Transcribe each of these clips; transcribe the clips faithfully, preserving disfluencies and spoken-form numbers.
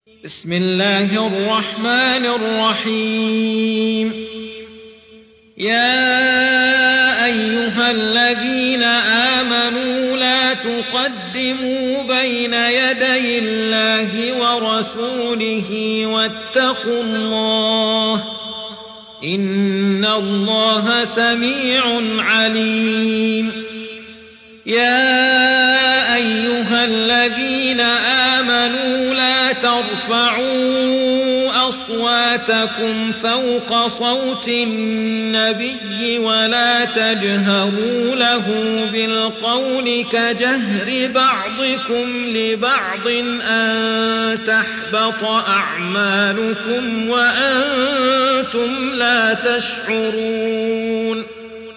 بسم الله الرحمن الرحيم يا أيها الذين آمنوا لا تقدموا بين يدي الله ورسوله واتقوا الله إن الله سميع عليم يا أيها الذين آمنوا لا ترفعوا أصواتكم فوق صوت النبي ولا تجهروا له بالقول كجهر بعضكم لبعض أن تحبط أعمالكم وأنتم لا تشعرون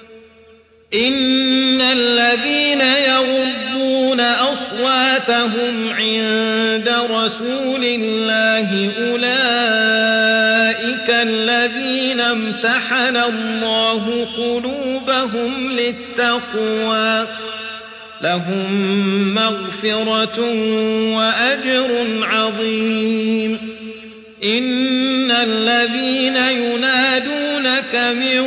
إن الذين يغضون أصواتهم عند رسول الله أولئك الذين امتحن الله قلوبهم للتقوى لهم مغفرة وأجر عظيم إن الذين ينادونك من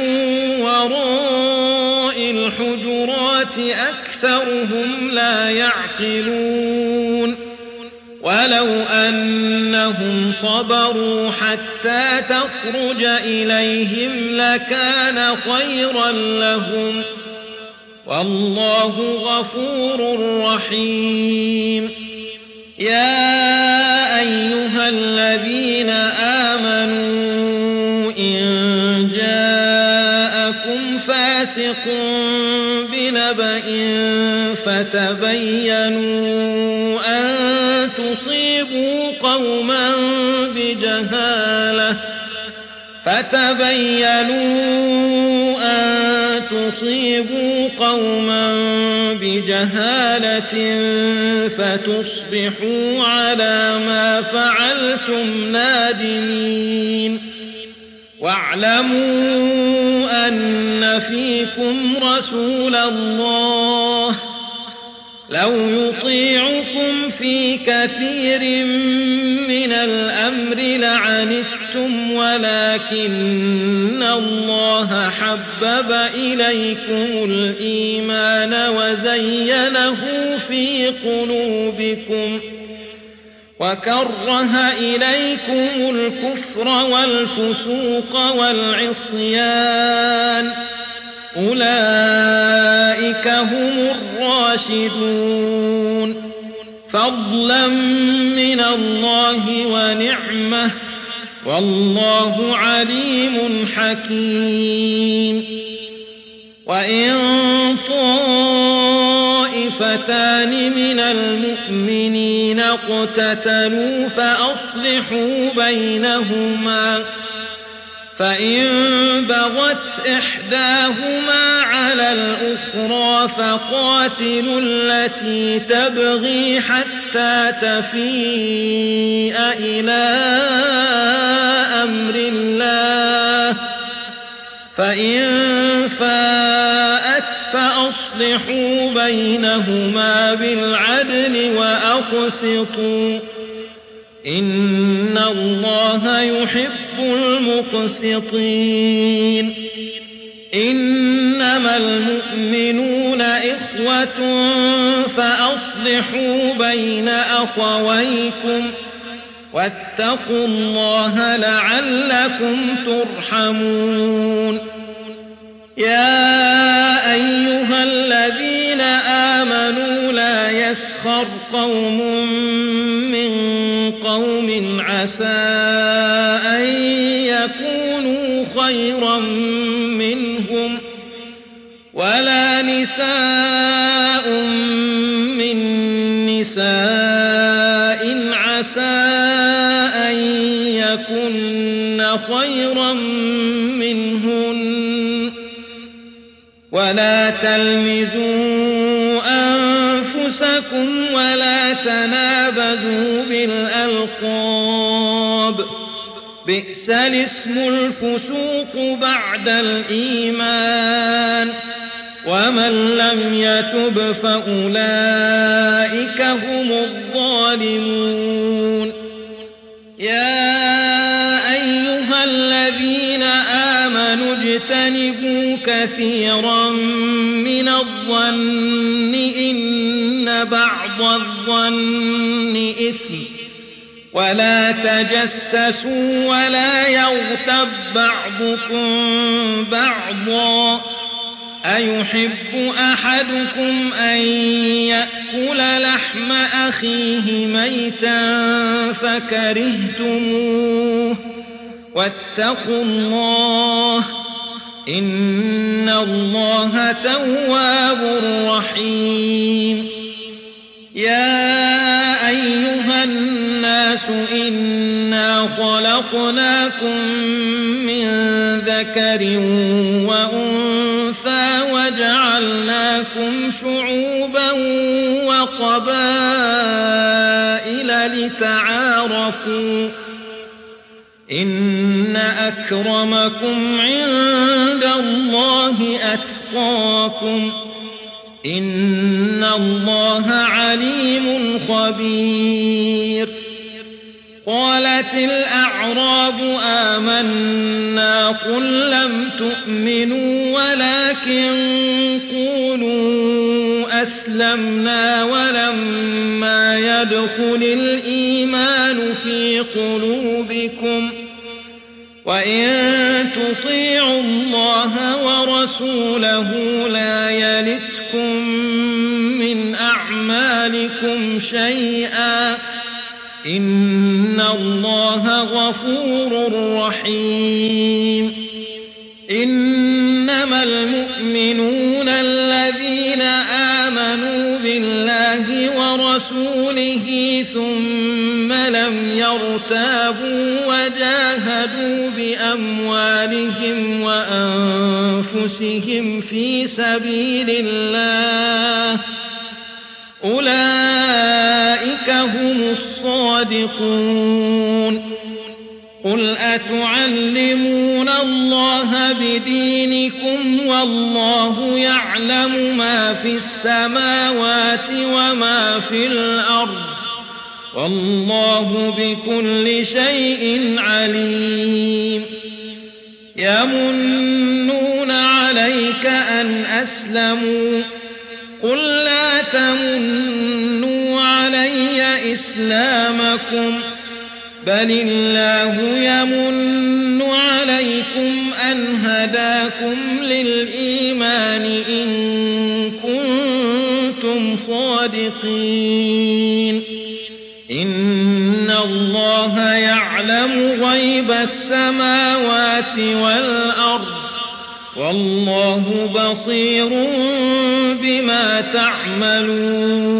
وراء الحجرات أكثرهم لا يعقلون ولو أنهم صبروا حتى تخرج إليهم لكان خيرا لهم والله غفور رحيم يا أيها الذين آمنوا إن جاءكم فاسق بنبأ فتبينوا أن تصيبوا قوما بجهالة فتبينوا أن تصيبوا قوما بجهالة فتصبحوا على ما فعلتم نادمين واعلموا أن فيكم رسول الله لو يطيعكم في كثير من الأمر لعنتم ولكن الله حبب إليكم الإيمان وزينه في قلوبكم وكره إليكم الكفر والفسوق والعصيان أولئك هم الراشدون فضلا من الله ونعمة والله عليم حكيم وإن طائفتان من المؤمنين اقتتلوا فأصلحوا بينهما فإن بغت إحداهما على الأخرى فقاتلوا التي تبغي حتى تفيء إلى أمر الله فإن فاءت فأصلحوا بينهما بالعدل وأقسطوا إن الله يحب المقسطين إنما المؤمنون إخوة فأصلحوا بين أخويكم واتقوا الله لعلكم ترحمون يا أيها الذين آمنوا لا يسخر قوم من قوم عسى أن يكونوا خيرا منهم ولا نساء من نساء عسى أن يكن خيرا منهن ولا تلمزوا أنفسكم ولا تنابذوا بالألقاب بئس الاسم الفسوق بعد الإيمان ومن لم يتب فأولئك هم الظالمون يا أيها الذين آمنوا اجتنبوا كثيرا من الظن إن بعض الظن إثم ولا تجسسوا ولا يغتب بعضكم بعضا أيحب أحدكم أن يأكل لحم أخيه ميتا فكرهتموه واتقوا الله إن الله تواب رحيم يا أيها الناس إنا خلقناكم من ذكر وأنثى وجعلناكم شعوبا وقبائل لتعارفوا إن أكرمكم عند الله أتقاكم إن الله عليم خبير قالت الأعراب آمنا قل لم تؤمنوا ولكن قولوا أسلمنا ولما يدخل الإيمان في قلوبكم وإن تطيعوا الله ورسوله لا يلتكم من أعمالكم شيئا إن الله غفور رحيم إنما المؤمنون الذين آمنوا بالله ورسوله ثم لم يرتابوا وجاهدوا بأموالهم وأنفسهم في سبيل الله أولئك هم الصادقون قل أتعلمون الله بدينكم والله يعلم ما في السماوات وما في الأرض والله بكل شيء عليم يمنون عليك أن أسلموا قل لا تمنوا علي إسلامكم بل الله يمن عليكم أن هداكم للإيمان إن كنتم صادقين إن الله يعلم غيب السماوات والأرض والله بصير بما تعملون